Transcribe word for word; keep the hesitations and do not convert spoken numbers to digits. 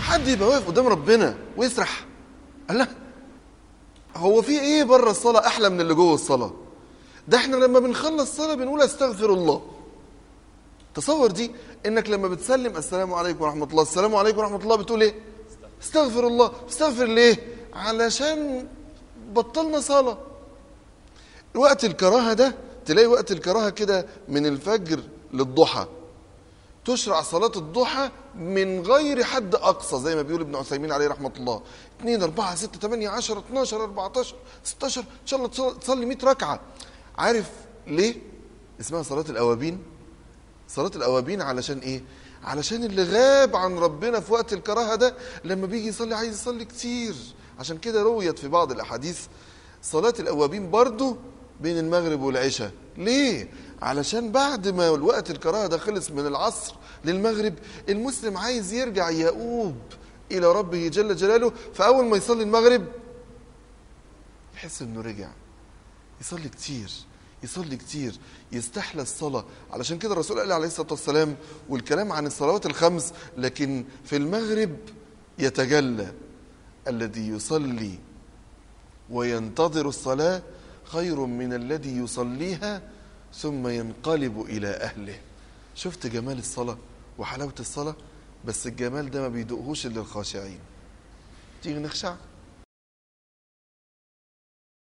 حد يبقى واقف قدام ربنا ويسرح؟ قال لا، هو في ايه بره الصلاه احلى من اللي جوه الصلاه؟ ده احنا لما بنخلص صلاه بنقول استغفر الله. تصور دي، انك لما بتسلم السلام عليكم ورحمه الله، السلام عليكم ورحمه الله، بتقول ايه؟ استغفر الله. استغفر ليه؟ علشان بطلنا صلاه. وقت الكراهه ده تلاقي وقت الكراهه كده من الفجر للضحى، تشرع صلاة الضحى من غير حد أقصى، زي ما بيقول ابن عثيمين عليه رحمة الله، اتنين اربعة ستة تمانية عشرة اتناشر اربعتاشر ستاشر، إن شاء الله تصلي مئة ركعة. عارف ليه اسمها صلاة الأوابين؟ صلاة الأوابين علشان إيه؟ علشان اللي غاب عن ربنا في وقت الكراهة ده لما بيجي يصلي عايز يصلي كتير. عشان كده رويت في بعض الأحاديث صلاة الأوابين برضو بين المغرب والعشاء. ليه؟ علشان بعد ما الوقت الكراهه ده خلص من العصر للمغرب، المسلم عايز يرجع يؤوب الى ربه جل جلاله، فاول ما يصلي المغرب يحس انه رجع يصلي كتير، يصلي كتير، يستحلى الصلاه. علشان كده الرسول قال عليه الصلاه والسلام، والكلام عن الصلوات الخمس، لكن في المغرب يتجلى الذي يصلي وينتظر الصلاه خير من الذي يصليها ثم ينقلب إلى أهله. شفت جمال الصلاة وحلاوة الصلاة؟ بس الجمال ده ما بيدوقهوش إلا الخاشعين. تيجي نخشع؟